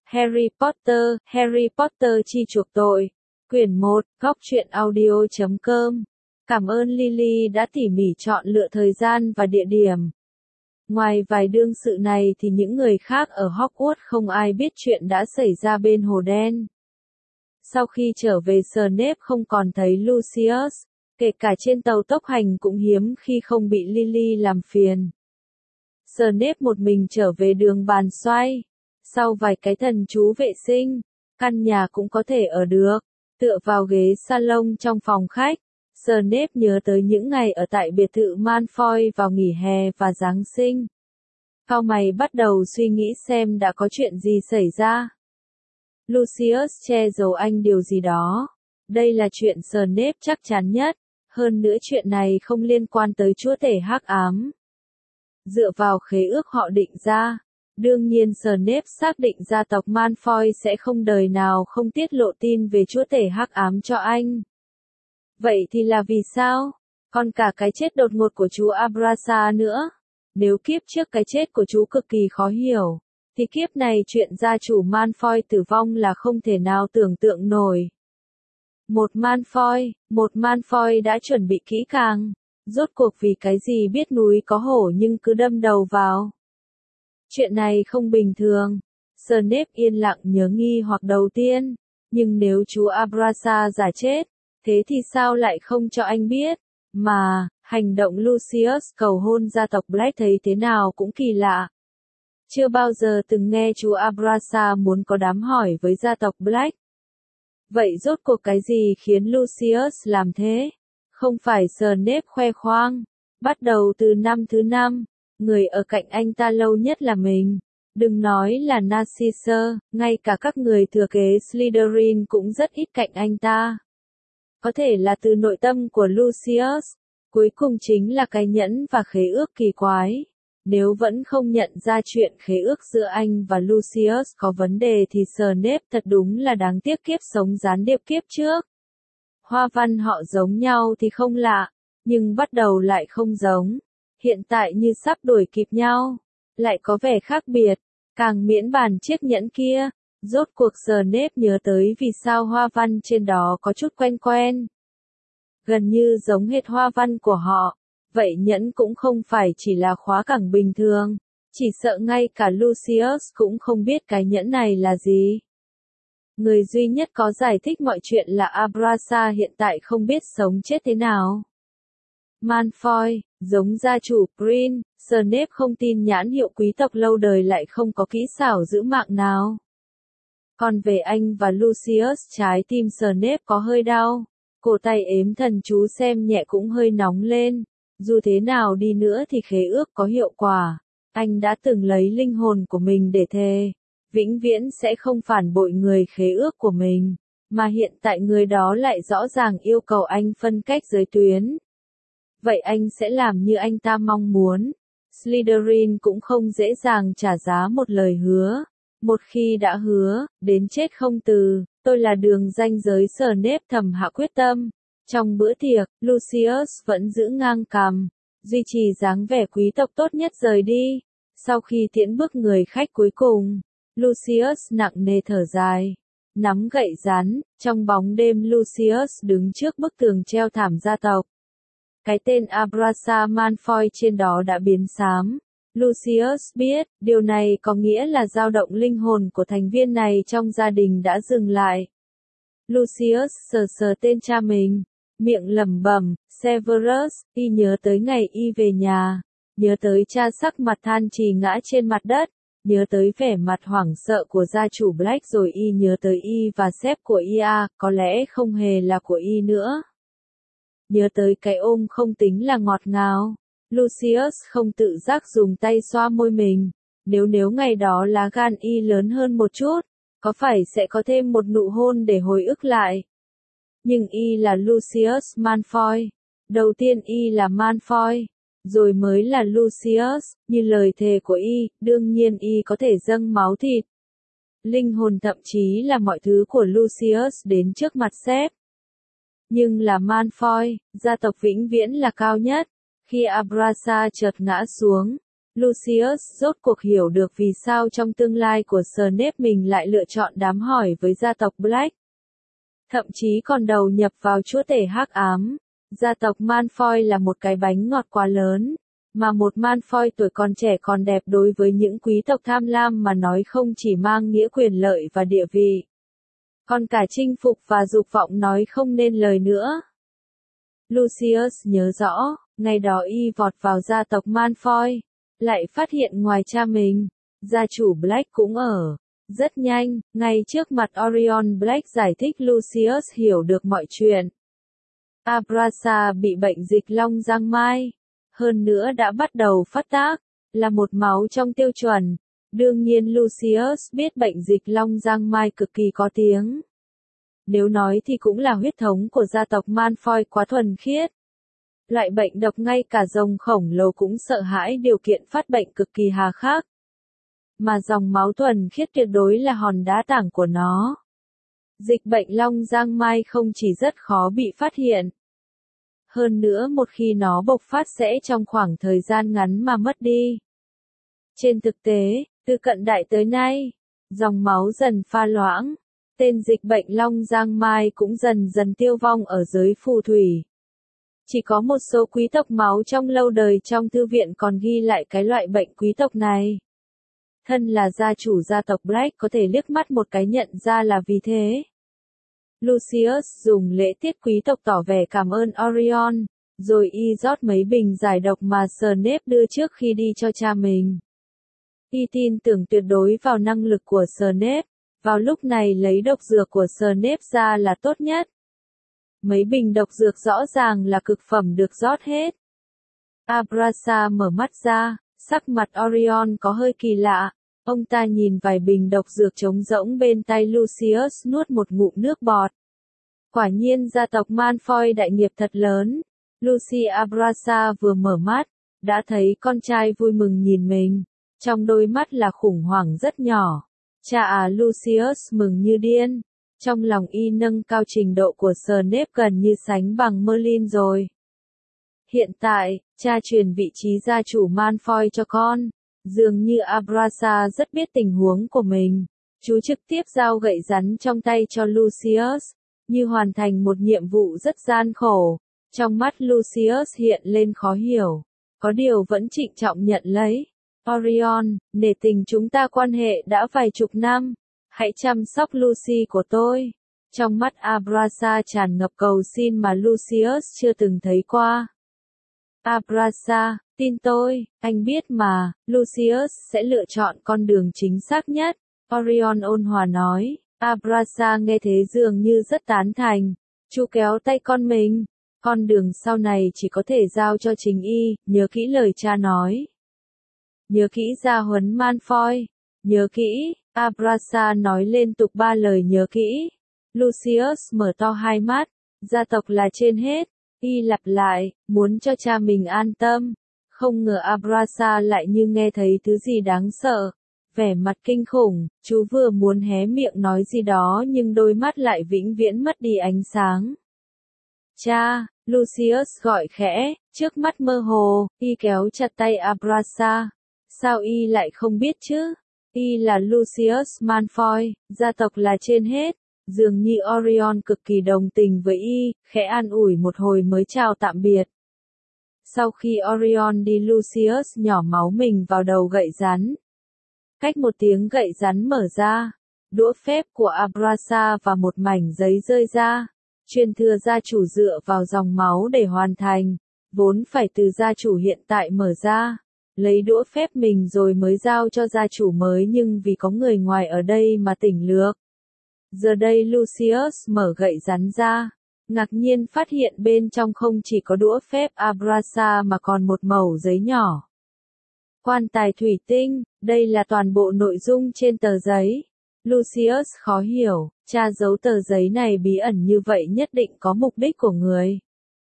Harry Potter chi chuộc tội. Quyển 1, Góc truyện audio.com. Cảm ơn Lily đã tỉ mỉ chọn lựa thời gian và địa điểm. Ngoài vài đương sự này thì những người khác ở Hogwarts không ai biết chuyện đã xảy ra bên Hồ Đen. Sau khi trở về Snape không còn thấy Lucius, kể cả trên tàu tốc hành cũng hiếm khi không bị Lily làm phiền. Snape một mình trở về đường bàn xoay. Sau vài cái thần chú vệ sinh, căn nhà cũng có thể ở được. Tựa vào ghế salon trong phòng khách, Snape nhớ tới những ngày ở tại biệt thự Malfoy vào nghỉ hè và Giáng sinh. Cau mày bắt đầu suy nghĩ xem đã có chuyện gì xảy ra. Lucius che giấu anh điều gì đó. Đây là chuyện Snape chắc chắn nhất, hơn nữa chuyện này không liên quan tới chúa tể hắc ám. Dựa vào khế ước họ định ra, đương nhiên Snape xác định gia tộc Malfoy sẽ không đời nào không tiết lộ tin về chúa tể hắc ám cho anh. Vậy thì là vì sao? Còn cả cái chết đột ngột của chú Abrasa nữa. Nếu kiếp trước cái chết của chú cực kỳ khó hiểu, thì kiếp này chuyện gia chủ Malfoy tử vong là không thể nào tưởng tượng nổi. Một Malfoy đã chuẩn bị kỹ càng. Rốt cuộc vì cái gì biết núi có hổ nhưng cứ đâm đầu vào. Chuyện này không bình thường. Snape yên lặng nhớ nghi hoặc đầu tiên. Nhưng nếu chú Abrasa giả chết, thế thì sao lại không cho anh biết? Mà, hành động Lucius cầu hôn gia tộc Black thấy thế nào cũng kỳ lạ. Chưa bao giờ từng nghe chú Abrasa muốn có đám hỏi với gia tộc Black. Vậy rốt cuộc cái gì khiến Lucius làm thế? Không phải Snape khoe khoang. Bắt đầu từ năm thứ 5, người ở cạnh anh ta lâu nhất là mình. Đừng nói là Narcissa, ngay cả các người thừa kế Slytherin cũng rất ít cạnh anh ta. Có thể là từ nội tâm của Lucius. Cuối cùng chính là cái nhẫn và khế ước kỳ quái. Nếu vẫn không nhận ra chuyện khế ước giữa anh và Lucius có vấn đề thì Snape thật đúng là đáng tiếc kiếp sống gián điệp kiếp trước. Hoa văn họ giống nhau thì không lạ, nhưng bắt đầu lại không giống. Hiện tại như sắp đuổi kịp nhau, lại có vẻ khác biệt, càng miễn bàn chiếc nhẫn kia. Rốt cuộc Snape nhớ tới vì sao hoa văn trên đó có chút quen quen. Gần như giống hệt hoa văn của họ, vậy nhẫn cũng không phải chỉ là khóa cẳng bình thường, chỉ sợ ngay cả Lucius cũng không biết cái nhẫn này là gì. Người duy nhất có giải thích mọi chuyện là Abrasa hiện tại không biết sống chết thế nào. Malfoy, giống gia chủ Prin, Snape không tin nhãn hiệu quý tộc lâu đời lại không có kỹ xảo giữ mạng nào. Còn về anh và Lucius, trái tim Snape có hơi đau, cổ tay ếm thần chú xem nhẹ cũng hơi nóng lên. Dù thế nào đi nữa thì khế ước có hiệu quả. Anh đã từng lấy linh hồn của mình để thề, vĩnh viễn sẽ không phản bội người khế ước của mình, mà hiện tại người đó lại rõ ràng yêu cầu anh phân cách giới tuyến. Vậy anh sẽ làm như anh ta mong muốn. Slytherin cũng không dễ dàng trả giá một lời hứa. Một khi đã hứa, đến chết không từ. Tôi là đường ranh giới, Snape thầm hạ quyết tâm. Trong bữa tiệc, Lucius vẫn giữ ngang cằm, duy trì dáng vẻ quý tộc tốt nhất rời đi. Sau khi tiễn bước người khách cuối cùng, Lucius nặng nề thở dài, nắm gậy rắn. Trong bóng đêm Lucius đứng trước bức tường treo thảm gia tộc. Cái tên Abrasa Malfoy trên đó đã biến xám. Lucius biết, điều này có nghĩa là dao động linh hồn của thành viên này trong gia đình đã dừng lại. Lucius sờ sờ tên cha mình, miệng lẩm bẩm, Severus. Y nhớ tới ngày y về nhà, nhớ tới cha sắc mặt than trì ngã trên mặt đất, nhớ tới vẻ mặt hoảng sợ của gia chủ Black, rồi y nhớ tới y và sếp của y, có lẽ không hề là của y nữa. Nhớ tới cái ôm không tính là ngọt ngào. Lucius không tự giác dùng tay xoa môi mình. Nếu ngày đó lá gan y lớn hơn một chút, có phải sẽ có thêm một nụ hôn để hồi ức lại. Nhưng y là Lucius Malfoy. Đầu tiên y là Malfoy, rồi mới là Lucius. Như lời thề của y, đương nhiên y có thể dâng máu thịt, linh hồn, thậm chí là mọi thứ của Lucius đến trước mặt sếp. Nhưng là Malfoy, gia tộc vĩnh viễn là cao nhất. Khi Abrasa chợt ngã xuống, Lucius rốt cuộc hiểu được vì sao trong tương lai của Snape mình lại lựa chọn đám hỏi với gia tộc Black. Thậm chí còn đầu nhập vào chúa tể hắc ám. Gia tộc Malfoy là một cái bánh ngọt quá lớn, mà một Malfoy tuổi còn trẻ còn đẹp đối với những quý tộc tham lam mà nói không chỉ mang nghĩa quyền lợi và địa vị, còn cả chinh phục và dục vọng nói không nên lời nữa. Lucius nhớ rõ, ngày đó y vọt vào gia tộc Malfoy, lại phát hiện ngoài cha mình, gia chủ Black cũng ở. Rất nhanh, ngay trước mặt Orion Black giải thích Lucius hiểu được mọi chuyện. Abrasa bị bệnh dịch long giang mai, hơn nữa đã bắt đầu phát tác, là một máu trong tiêu chuẩn. Đương nhiên Lucius biết bệnh dịch long giang mai cực kỳ có tiếng. Nếu nói thì cũng là huyết thống của gia tộc Malfoy quá thuần khiết. Loại bệnh độc ngay cả rồng khổng lồ cũng sợ hãi điều kiện phát bệnh cực kỳ hà khắc. Mà dòng máu thuần khiết tuyệt đối là hòn đá tảng của nó. Dịch bệnh long giang mai không chỉ rất khó bị phát hiện. Hơn nữa một khi nó bộc phát sẽ trong khoảng thời gian ngắn mà mất đi. Trên thực tế, từ cận đại tới nay, dòng máu dần pha loãng, tên dịch bệnh long giang mai cũng dần dần tiêu vong ở giới phù thủy. Chỉ có một số quý tộc máu trong lâu đời trong thư viện còn ghi lại cái loại bệnh quý tộc này. Thân là gia chủ gia tộc Black có thể liếc mắt một cái nhận ra là vì thế. Lucius dùng lễ tiết quý tộc tỏ vẻ cảm ơn Orion, rồi y rót mấy bình giải độc mà Snape đưa trước khi đi cho cha mình. Y tin tưởng tuyệt đối vào năng lực của Snape, vào lúc này lấy độc dược của Snape ra là tốt nhất. Mấy bình độc dược rõ ràng là cực phẩm được rót hết. Abrasa mở mắt ra, sắc mặt Orion có hơi kỳ lạ. Ông ta nhìn vài bình độc dược trống rỗng bên tay Lucius nuốt một ngụm nước bọt. Quả nhiên gia tộc Malfoy đại nghiệp thật lớn. Lucy Abrasa vừa mở mắt, đã thấy con trai vui mừng nhìn mình. Trong đôi mắt là khủng hoảng rất nhỏ. Cha à, Lucius mừng như điên. Trong lòng y nâng cao trình độ của Snape gần như sánh bằng Merlin rồi. Hiện tại, cha truyền vị trí gia chủ Malfoy cho con. Dường như Abrasa rất biết tình huống của mình. Chú trực tiếp giao gậy rắn trong tay cho Lucius, như hoàn thành một nhiệm vụ rất gian khổ. Trong mắt Lucius hiện lên khó hiểu, có điều vẫn trịnh trọng nhận lấy. Orion, nể tình chúng ta quan hệ đã vài chục năm, hãy chăm sóc Lucy của tôi. Trong mắt Abrasa tràn ngập cầu xin mà Lucius chưa từng thấy qua. Abrasa, tin tôi, anh biết mà, Lucius sẽ lựa chọn con đường chính xác nhất. Orion ôn hòa nói. Abrasa nghe thế dường như rất tán thành. Chú kéo tay con mình. Con đường sau này chỉ có thể giao cho chính y, nhớ kỹ lời cha nói. Nhớ kỹ gia huấn Malfoy. Nhớ kỹ, Abrasa nói liên tục 3 lời nhớ kỹ. Lucius mở to hai mắt, gia tộc là trên hết. Y lặp lại, muốn cho cha mình an tâm. Không ngờ Abrasa lại như nghe thấy thứ gì đáng sợ. Vẻ mặt kinh khủng, chú vừa muốn hé miệng nói gì đó nhưng đôi mắt lại vĩnh viễn mất đi ánh sáng. Cha, Lucius gọi khẽ, trước mắt mơ hồ, y kéo chặt tay Abrasa. Sao y lại không biết chứ? Y là Lucius Malfoy, gia tộc là trên hết. Dường như Orion cực kỳ đồng tình với y, khẽ an ủi một hồi mới chào tạm biệt. Sau khi Orion đi Lucius nhỏ máu mình vào đầu gậy rắn. Cách một tiếng gậy rắn mở ra, đũa phép của Abrasa và một mảnh giấy rơi ra. Truyền thừa gia chủ dựa vào dòng máu để hoàn thành, vốn phải từ gia chủ hiện tại mở ra. Lấy đũa phép mình rồi mới giao cho gia chủ mới nhưng vì có người ngoài ở đây mà tỉnh lược. Giờ đây Lucius mở gậy rắn ra, ngạc nhiên phát hiện bên trong không chỉ có đũa phép Abrasa mà còn một mẩu giấy nhỏ. Quan tài thủy tinh, đây là toàn bộ nội dung trên tờ giấy. Lucius khó hiểu, cha giấu tờ giấy này bí ẩn như vậy nhất định có mục đích của người.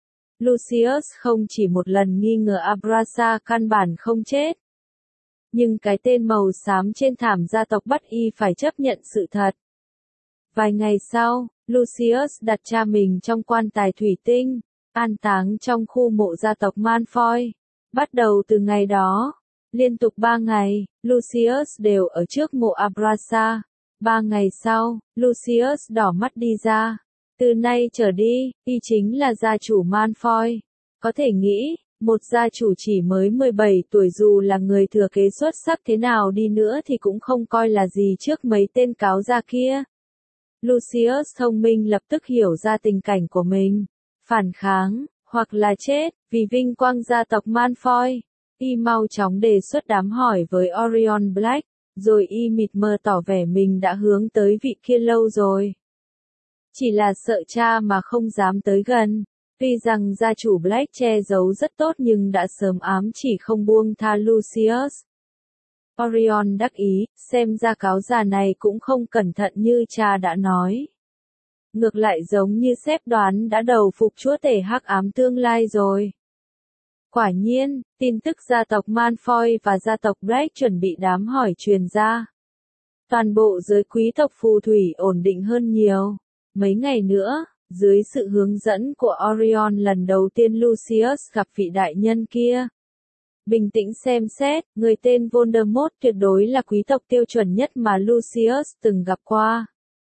Lucius không chỉ một lần nghi ngờ Abrasa căn bản không chết. Nhưng cái tên màu xám trên thảm gia tộc bắt y phải chấp nhận sự thật. Vài ngày sau, Lucius đặt cha mình trong quan tài thủy tinh, an táng trong khu mộ gia tộc Malfoy. Bắt đầu từ ngày đó, Liên tục 3 ngày, Lucius đều ở trước mộ Abraxa. 3 ngày sau, Lucius đỏ mắt đi ra. Từ nay trở đi, y chính là gia chủ Malfoy. Có thể nghĩ, một gia chủ chỉ mới 17 tuổi dù là người thừa kế xuất sắc thế nào đi nữa thì cũng không coi là gì trước mấy tên cáo gia kia. Lucius thông minh lập tức hiểu ra tình cảnh của mình. Phản kháng, hoặc là chết, vì vinh quang gia tộc Malfoy. Y mau chóng đề xuất đám hỏi với Orion Black, rồi y mịt mờ tỏ vẻ mình đã hướng tới vị kia lâu rồi. Chỉ là sợ cha mà không dám tới gần. Tuy rằng gia chủ Black che giấu rất tốt nhưng đã sớm ám chỉ không buông tha Lucius. Orion đắc ý, xem ra cáo già này cũng không cẩn thận như cha đã nói. Ngược lại giống như sếp đoán đã đầu phục chúa tể hắc ám tương lai rồi. Quả nhiên, tin tức gia tộc Malfoy và gia tộc Black chuẩn bị đám hỏi truyền ra. Toàn bộ giới quý tộc phù thủy ổn định hơn nhiều. Mấy ngày nữa, dưới sự hướng dẫn của Orion lần đầu tiên Lucius gặp vị đại nhân kia. Bình tĩnh xem xét, người tên Voldemort tuyệt đối là quý tộc tiêu chuẩn nhất mà Lucius từng gặp qua.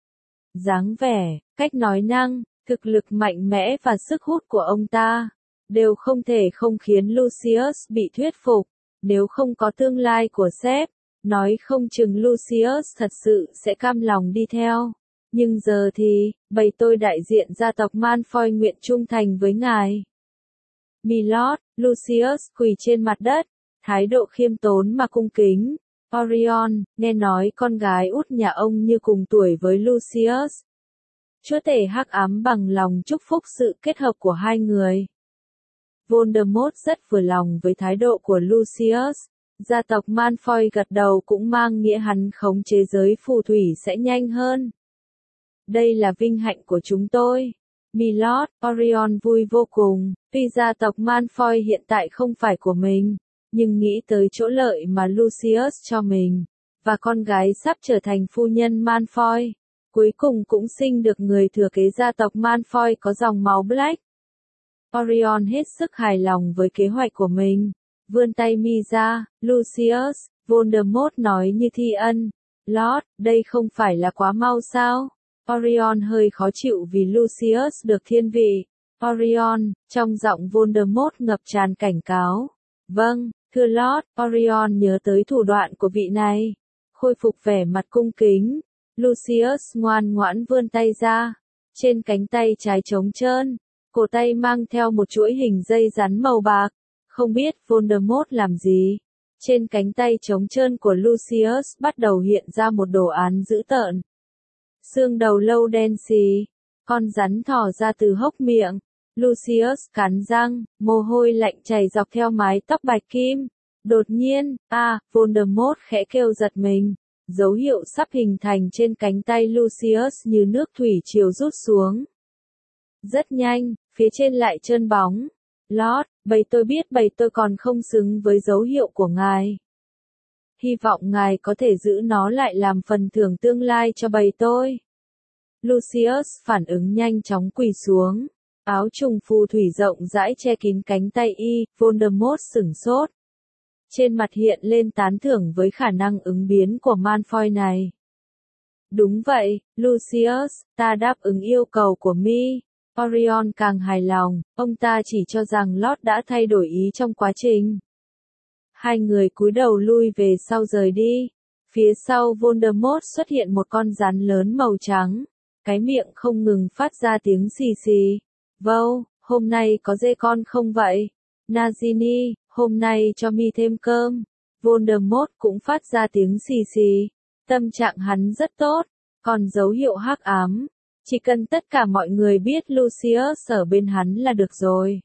Dáng vẻ, cách nói năng, thực lực mạnh mẽ và sức hút của ông ta, đều không thể không khiến Lucius bị thuyết phục. Nếu không có tương lai của sếp, nói không chừng Lucius thật sự sẽ cam lòng đi theo. Nhưng giờ thì, bầy tôi đại diện gia tộc Malfoy nguyện trung thành với ngài. Milord, Lucius quỳ trên mặt đất, thái độ khiêm tốn mà cung kính. Orion, nghe nói con gái út nhà ông như cùng tuổi với Lucius. Chúa tể hắc ám bằng lòng chúc phúc sự kết hợp của hai người. Voldemort rất vừa lòng với thái độ của Lucius. Gia tộc Malfoy gật đầu cũng mang nghĩa hắn khống chế giới phù thủy sẽ nhanh hơn. Đây là vinh hạnh của chúng tôi. Milord, Orion vui vô cùng, tuy gia tộc Malfoy hiện tại không phải của mình, nhưng nghĩ tới chỗ lợi mà Lucius cho mình, và con gái sắp trở thành phu nhân Malfoy, cuối cùng cũng sinh được người thừa kế gia tộc Malfoy có dòng máu Black. Orion hết sức hài lòng với kế hoạch của mình, vươn tay mi ra, Lucius, Voldemort nói như thi ân. Lord, đây không phải là quá mau sao? Orion hơi khó chịu vì Lucius được thiên vị. Orion, trong giọng Voldemort ngập tràn cảnh cáo. Vâng, thưa Lord, Orion nhớ tới thủ đoạn của vị này. Khôi phục vẻ mặt cung kính. Lucius ngoan ngoãn vươn tay ra. Trên cánh tay trái trống trơn, cổ tay mang theo một chuỗi hình dây rắn màu bạc. Không biết Voldemort làm gì. Trên cánh tay trống trơn của Lucius bắt đầu hiện ra một đồ án dữ tợn. Xương đầu lâu đen xì, con rắn thò ra từ hốc miệng. Lucius cắn răng, mồ hôi lạnh chảy dọc theo mái tóc bạch kim. Đột nhiên, Voldemort khẽ kêu giật mình. Dấu hiệu sắp hình thành trên cánh tay Lucius như nước thủy triều rút xuống. Rất nhanh, phía trên lại trơn bóng. Lord, bầy tôi biết bầy tôi còn không xứng với dấu hiệu của ngài. Hy vọng ngài có thể giữ nó lại làm phần thưởng tương lai cho bầy tôi. Lucius phản ứng nhanh chóng quỳ xuống. Áo trùng phù thủy rộng rãi che kín cánh tay y, Voldemort sửng sốt. Trên mặt hiện lên tán thưởng với khả năng ứng biến của Malfoy này. Đúng vậy, Lucius, ta đáp ứng yêu cầu của mi. Orion càng hài lòng, ông ta chỉ cho rằng Lord đã thay đổi ý trong quá trình. Hai người cúi đầu lui về sau rời đi. Phía sau Voldemort xuất hiện một con rắn lớn màu trắng. Cái miệng không ngừng phát ra tiếng xì xì. Vâu, hôm nay có dê con không vậy? Nagini, hôm nay cho mi thêm cơm. Voldemort cũng phát ra tiếng xì xì. Tâm trạng hắn rất tốt. Còn dấu hiệu hắc ám. Chỉ cần tất cả mọi người biết Lucius ở bên hắn là được rồi.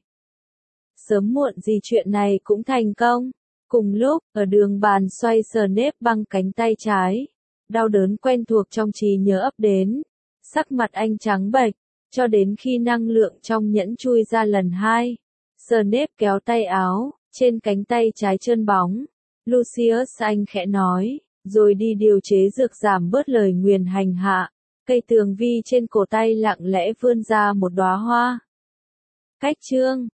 Sớm muộn gì chuyện này cũng thành công. Cùng lúc, ở đường bàn xoay Snape băng cánh tay trái. Đau đớn quen thuộc trong trí nhớ ập đến. Sắc mặt anh trắng bệch, cho đến khi năng lượng trong nhẫn chui ra lần hai. Snape kéo tay áo, trên cánh tay trái trơn bóng. Lucius anh khẽ nói, rồi đi điều chế dược giảm bớt lời nguyền hành hạ. Cây tường vi trên cổ tay lặng lẽ vươn ra một đóa hoa. Cách chương